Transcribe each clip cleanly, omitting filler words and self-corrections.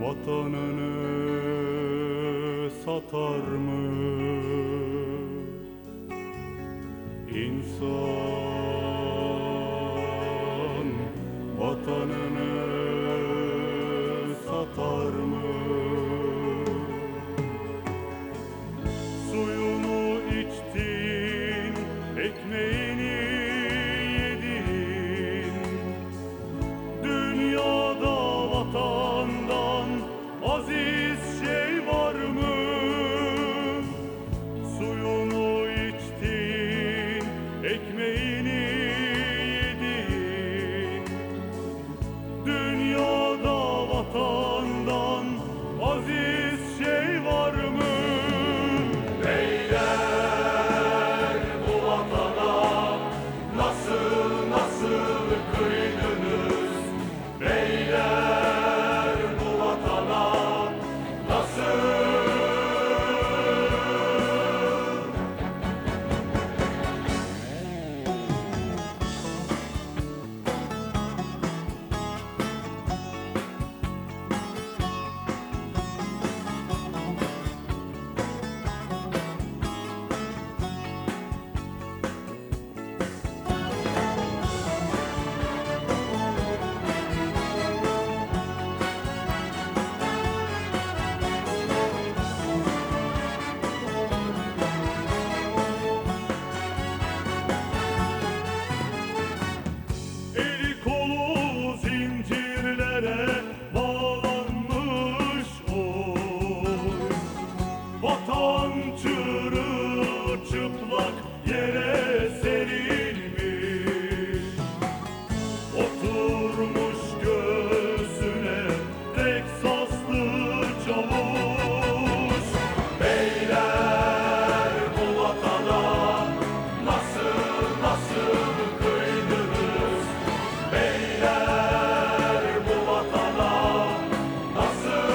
vatanını satar mı? İnsan vatanını satar mı? Suyunu içtin, ekmeğini yedin. Dünyada vatandan aziz şey var mı? Suyunu içtin, ekmeğini yedin. Dünyada vatandan aziz şey var mı? Beyler, bu vatana nasıl kıydınız? Beyler, bu vatana nasıl? Eli kolu zincirlere bağlanmış oy. Vatan çırılçıplak yere serilmiş. Oturmuş göğsüne Teksaslı çavuş. Beyler, bu vatana nasıl kıydınız? Beyler, bu vatana nasıl?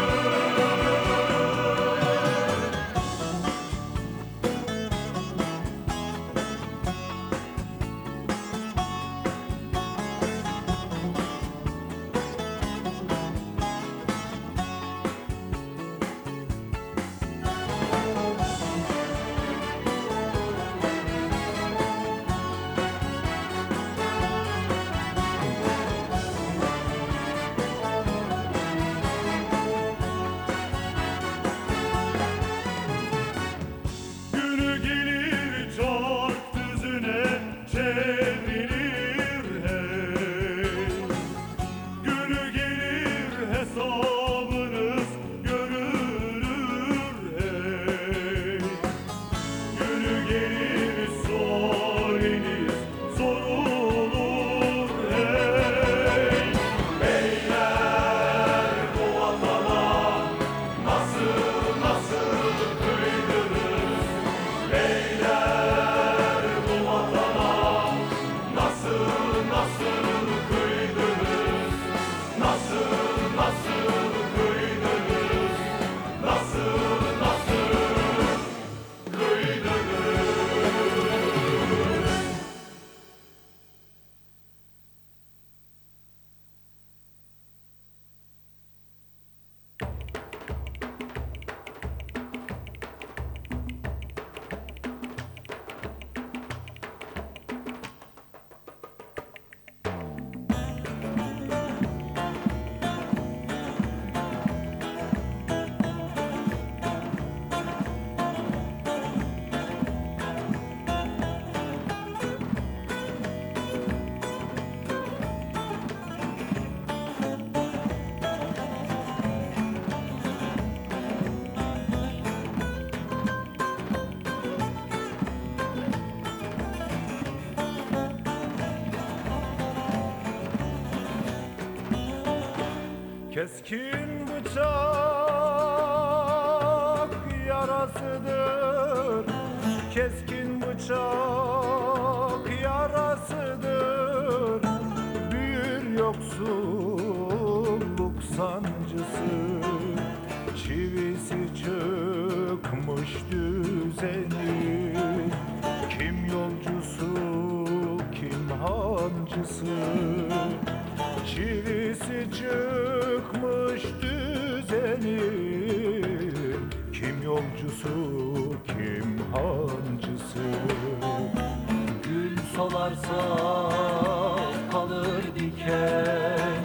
Günü gelir çark düzüne çevrilir hey. Günü gelir hesabınız görülür hey. Günü gelir sualiniz sorulur hey. Beyler, bu vatana nasıl kıydınız? Beyler, bu vatana nasıl kıydınız? Nasıl kıydınız? Nasıl kıydınız? Keskin bıçak yarasıdır. Keskin bıçak yarasıdır. Büyür yoksulluk sancısı. Çivisi çıkmış düzeni. Kim yolcusu, kim hancısı. Çivisi çıkmış düzeni. düzenin, kim yolcusu kim hancısı. Gül solarsa kalır diken,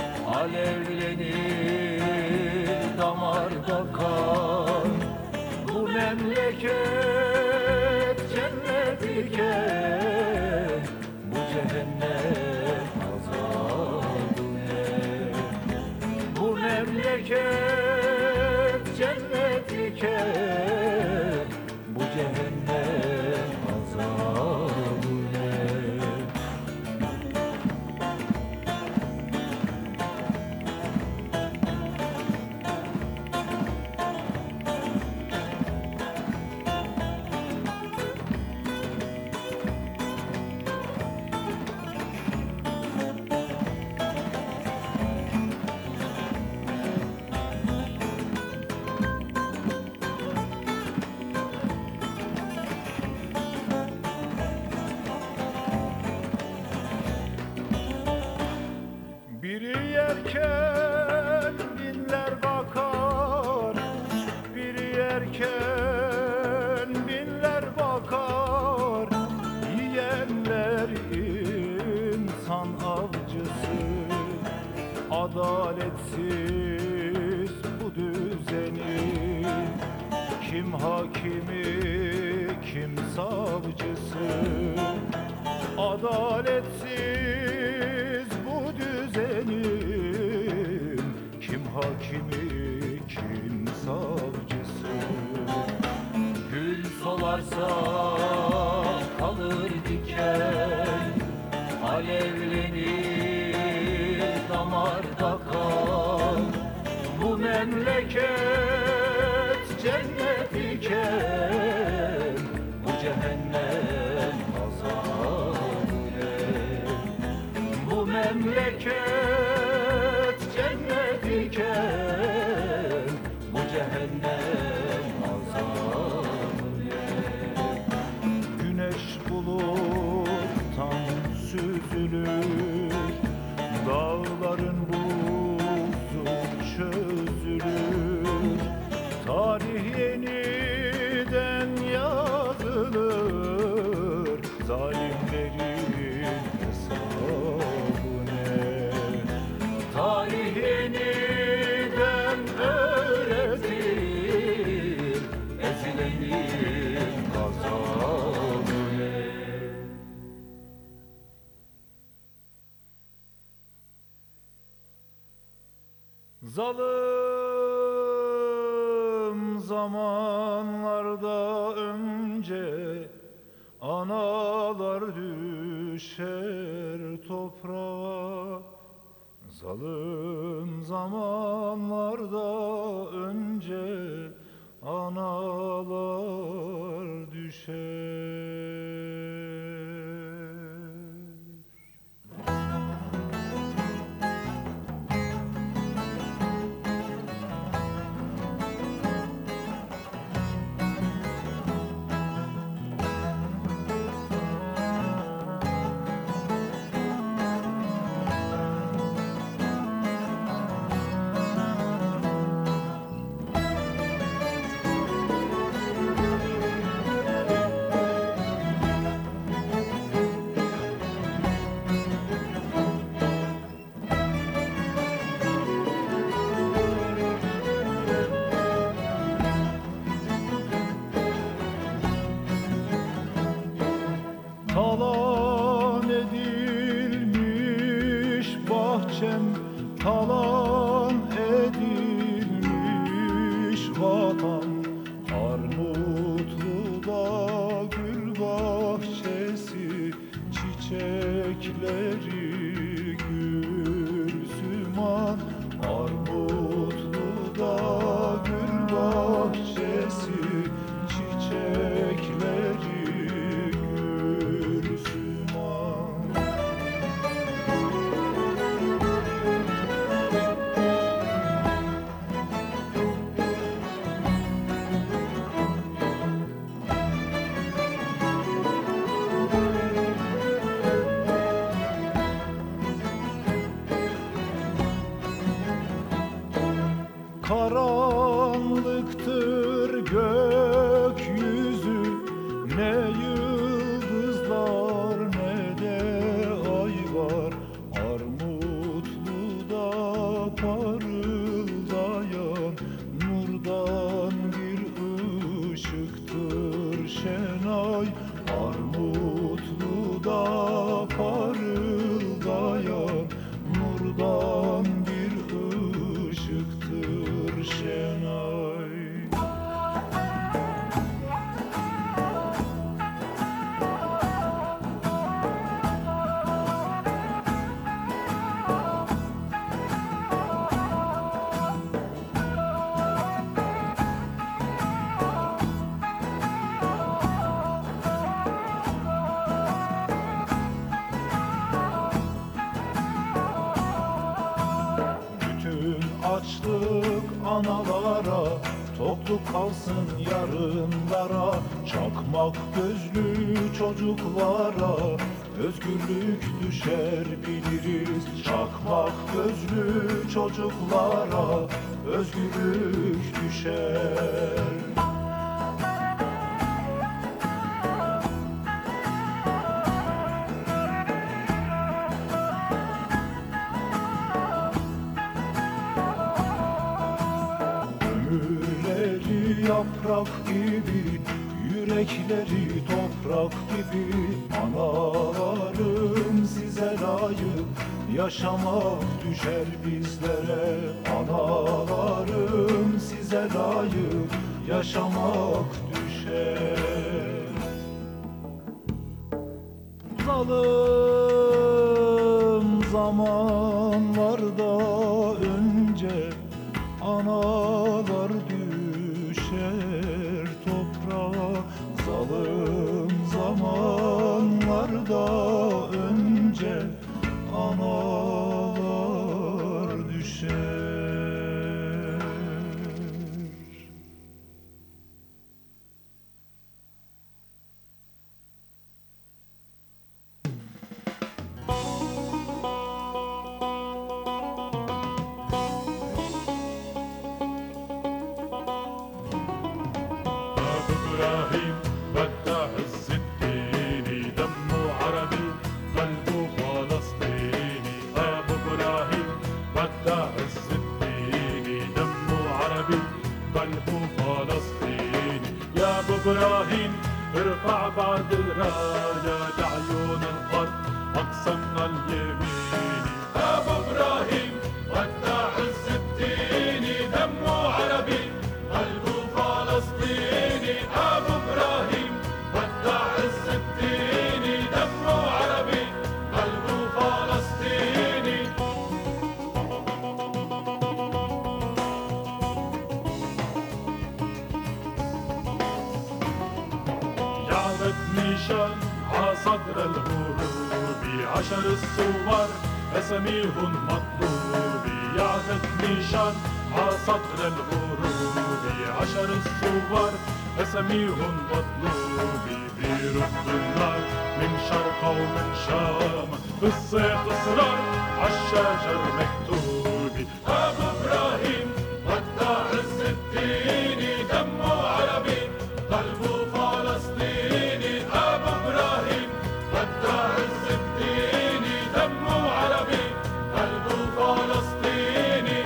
alevlenir damarda kan. Bu memleket cennet iken, bu cehennem azabı ne? Bu memleket cennet iken, bu cehennem azabı ne? Biri yerken binler bakar, biri yerken binler bakar. Yiyenler insan avcısı, adaletsiz bu düzeni. Kim hakimi, kim savcısı, adaletsiz bu düzenin. Kim hakimi, kim savcısı. Gül solarsa kalır diken, alevlenir damarda kan. Bu memleket cennet iken, bu cehennem azabı ne? Bu memleket cennet iken, bu cehennem azabı ne? Güneş buluttan süzülür, dağların buzu çözülür. Tarih yeniden yazılır, zalimlerin hesabı ne? Tarih yeniden öğretir, ezilenin gazabı ne? Zalim zamanlarda önce analar düşer toprağa. Zalim zamanlarda önce analar düşer. Karanlıktır gökyüzü, ne yıldızlar ne de ay var. Armutlu'da parıldayan nurdan bir ışıktır Şenay. Armutlu'da parıldayan nurdan bir ışıktır Şenay. Bütün açlık analara, tokluk kalsın yarınlara. Çakmak gözlü çocuklara özgürlük düşer biliriz. Çakmak gözlü çocuklara özgürlük düşer. Ömürleri yaprak gibi, yürekleri toprak gibi. Analarım size layık yaşamak düşer bizlere. Analarım size layık yaşamak düşer. Zalim zamanlarda önce analar düşer toprağa. Zalim zamanlarda önce analar düşer. أبو إبراهيم فتح الستيني دمه عربي قلبه فلسطيني. أبو إبراهيم فتح الستيني دمه عربي قلبه فلسطيني. يا أبو إبراهيم ارفع بعد الراية لعيون الأرض أقصانا اليميني. أبو إبراهيم فتح الستيني دمه عربي قلبه فلسطيني. أبو إبراهيم فتح الستيني دمه عربي قلبه فلسطيني. جعلت نيشان عصدر الغروب 10 الصور أسميهم مطلوبي. يعزت نيشان عصدر الغروب 10 الصور أسميهم مطلوبي. بيرد النار من شرق ومن شام بالصيف إصرار عالشجر مكتوبي. أبو إبراهيم ودع الستيني دمه عربي قلبه فلسطيني. أبو إبراهيم ودع الستيني دمه عربي قلبه فلسطيني.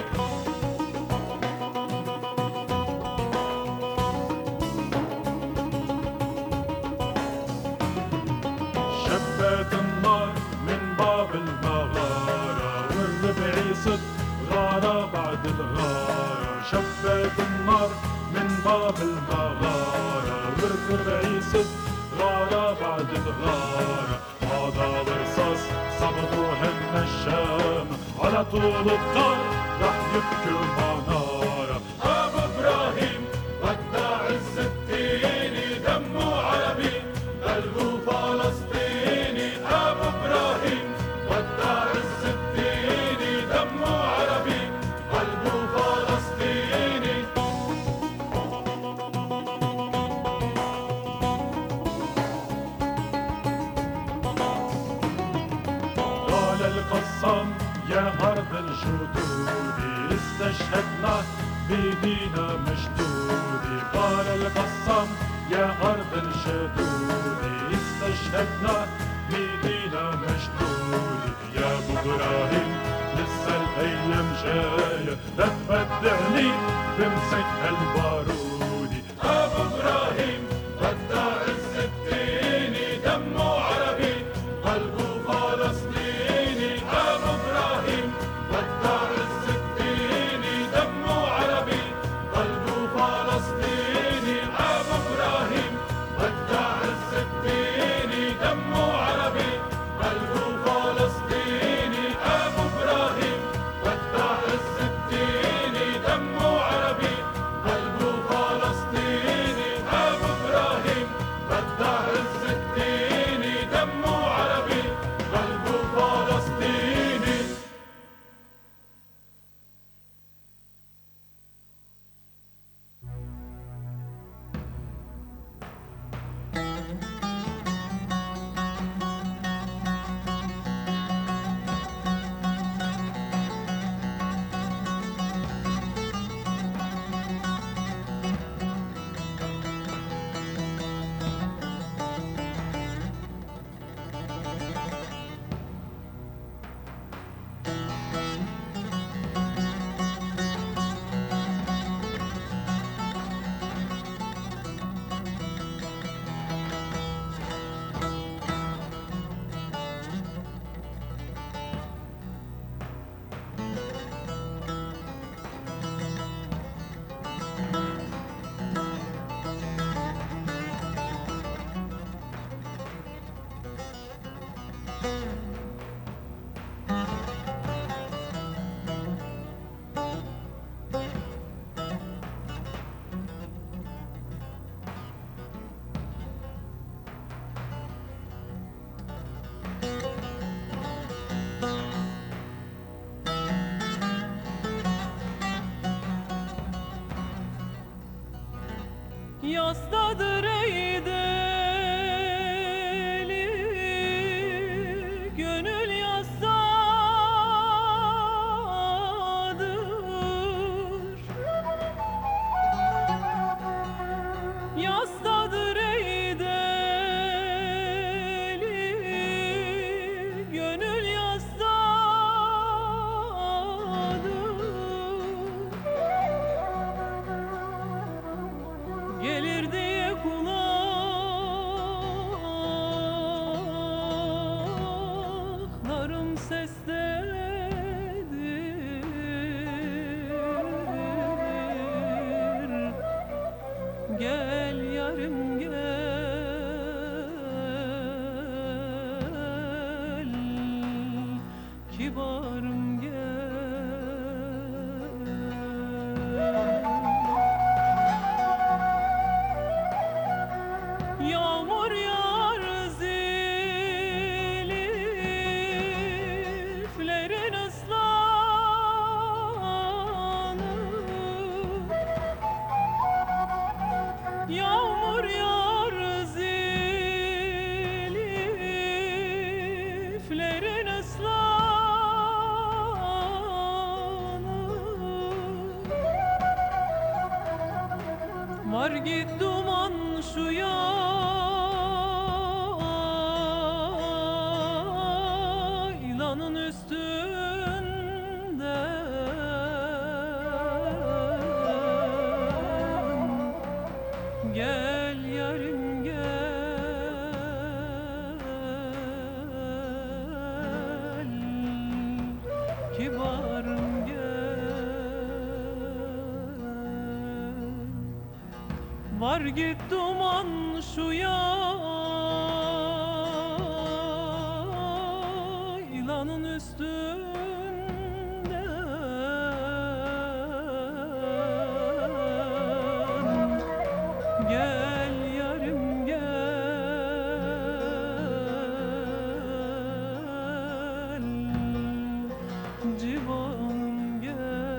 شبت النار من باب المغارة والربع يصد غارة بعد الغارة. شبت النار من باب المغارة والربع يصد غارة بعد الغارة. هذا الرصاص صمدوهم الشام على طول الدار رح يبكوا منارة. أبو إبراهيم ودع الستيني دمه عربي قلبه فلسطيني. أبو إبراهيم ودع الستيني دمه عربي قلبه فلسطيني. قال القصام يا أرض الجدود استشهد بيدينا مشدودة قال القسام يا أرض الشدودة استشهدنا بيدينا مشدودة يا أبو إبراهيم لسه الأيام جاية لا تبدعني بمسك هالبارودي أبو إبراهيم بدع عز الديني دمه عربي قلبه فلسطيني أبو إبراهيم بدع عز الديني دمه عربي قلبه فلسطيني أبو إبراهيم بدع عز الديني دمه عربي قلبه فلسطيني أبو إبراهيم بدع عز الديني دمه عربي قلبه فلسطيني أبو إبراهيم بدع عز الديني دمه عربي قلبه فلسطيني Yastadır ey deli, gönül yastadır. Yastadır ey deli, gönül yastadır. Gelir diye kulaklarım sestedir. Gel yarim gel, kibarım gel. Yağmur yağar ziliflerin ıslanır. Yağmur yağar ziliflerin ıslanır. Var git duman şu yaylanın üstünden. Gel yarim gel, kibarım gel. Var git duman şu yaylanın üstünden. Gel yarim gel, civanım gel.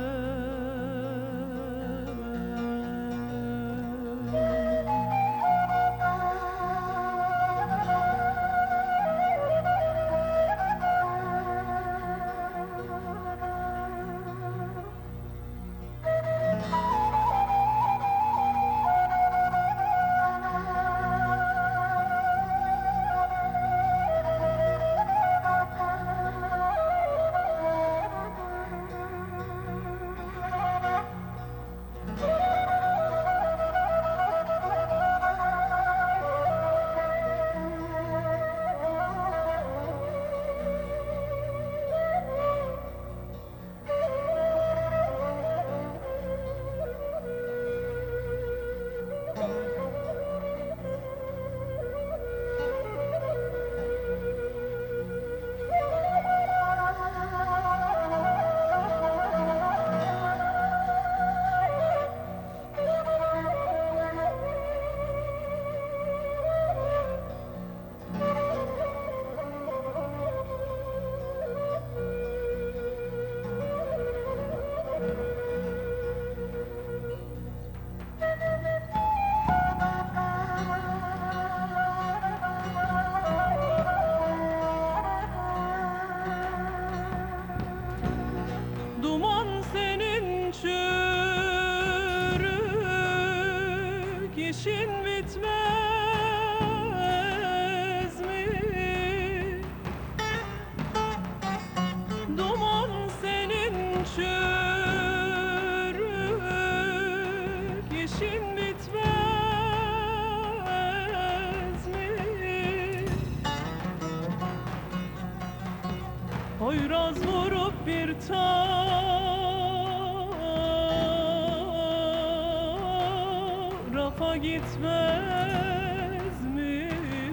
tarafa gitmez mi?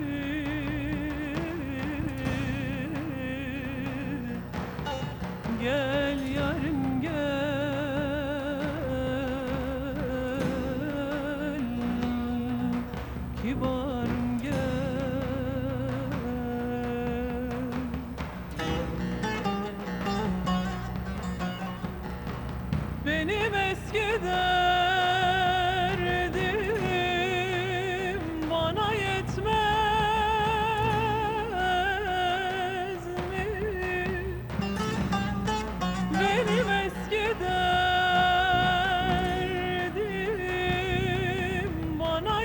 Gel yarim gel, kibarım gel. Benim eski derdim bana yetmez mi? Benim eski derdim bana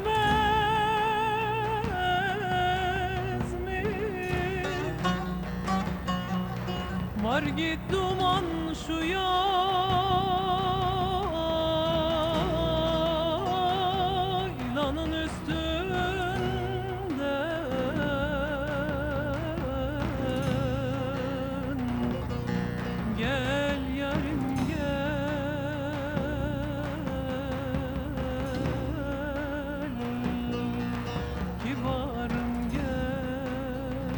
yetmez mi? Var git duman şu yaylanın üstünden. Gel yarim gel, kibarım gel.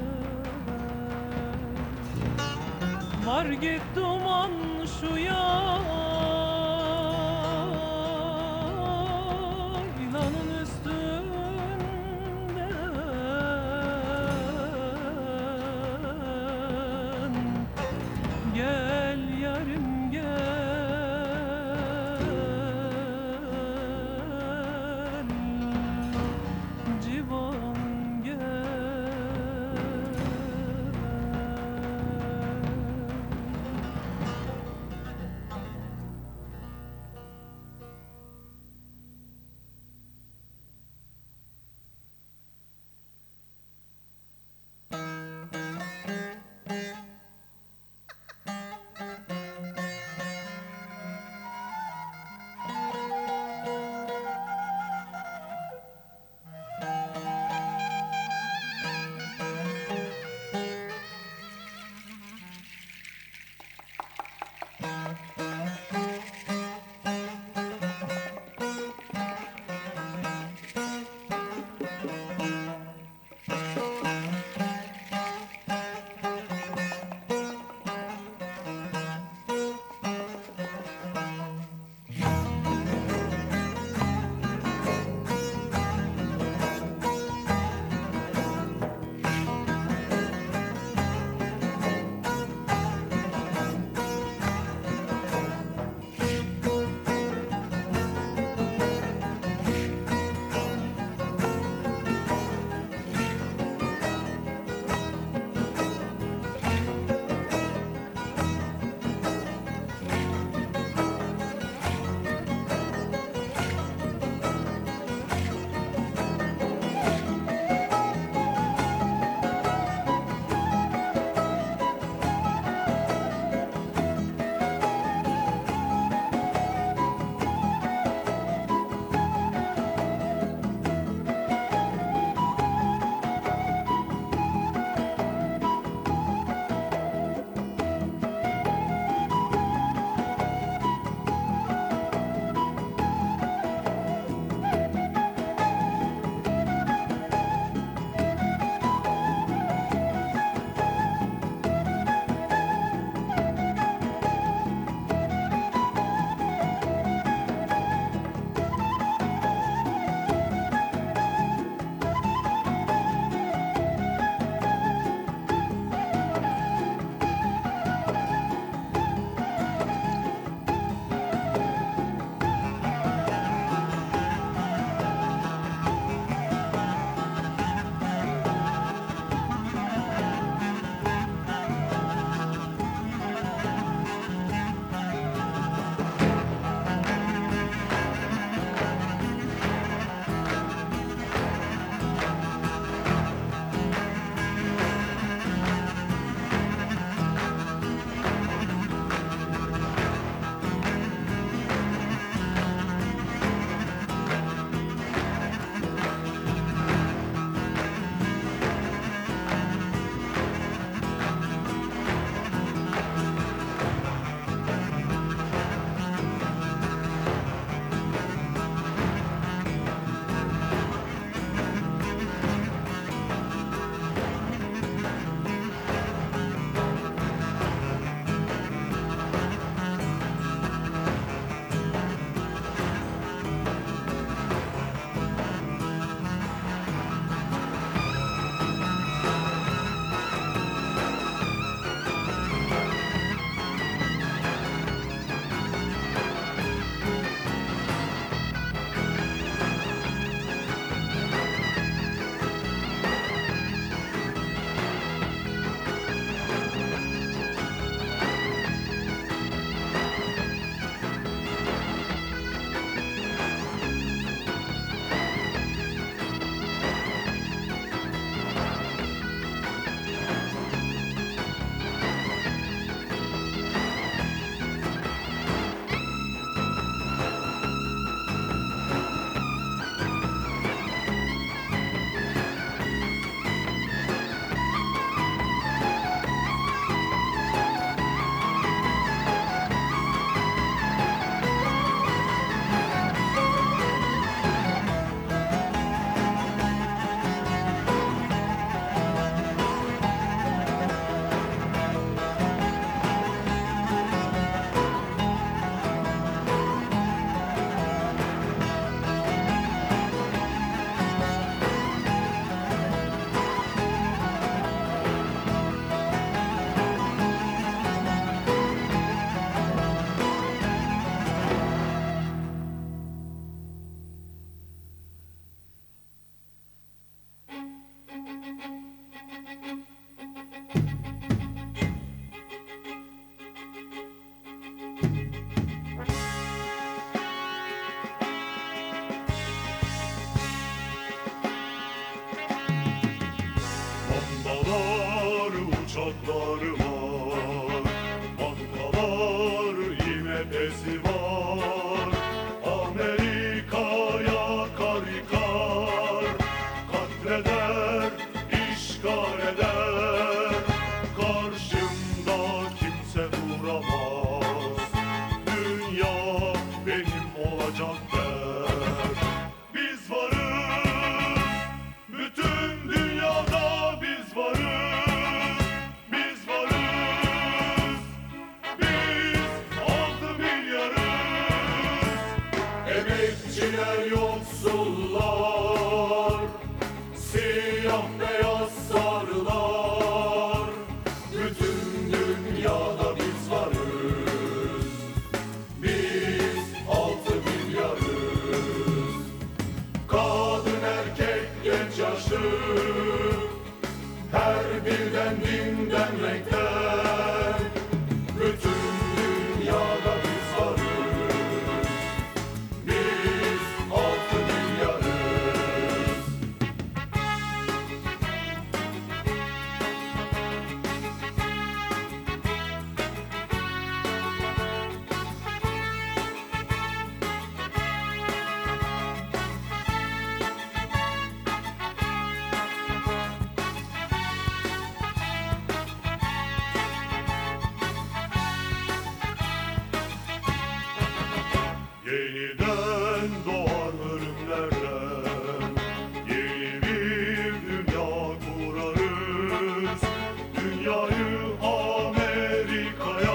Var git duman şu yaylanın üstünden. Gel yarim gel, civan gel. uçakları var, bankalar IMF'si var. Amerika'ya kar yıkar, katleder, işgal eder. Karşımda kimse duramaz, dünya benim olacak der. Biz varız, bütün dünyada biz varız. Biz varız, biz 6 milyarız. Emekçiler, yoksullar, siyah beyaz sarılar, bütün dünyada biz varız. Biz 6 milyarız. Kadın, erkek, genç, yaşlı, her birden, dinden, renkten, bütün dünyada biz varız. Biz 6 milyarız. Yeniden doğan ölümlerden yeni bir dünya kurarız. Dünyayı Amerika'ya,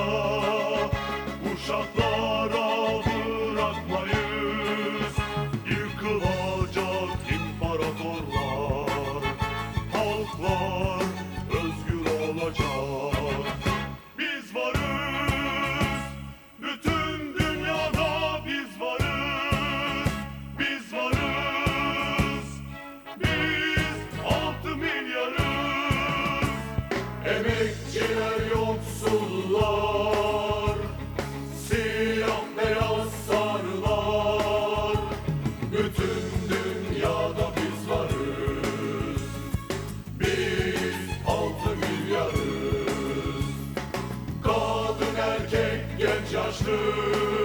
uşaklara bırakmayız. Yıkılacak imparatorlar, halklar özgür olacak. Biz varız, bütün dünyada biz varız. Biz varız, biz 6 milyarız. Emekçiler, yoksullar, siyah beyaz sarılar, bütün dünyada biz varız. Biz 6 milyarız. Kadın, erkek, genç, yaşlı,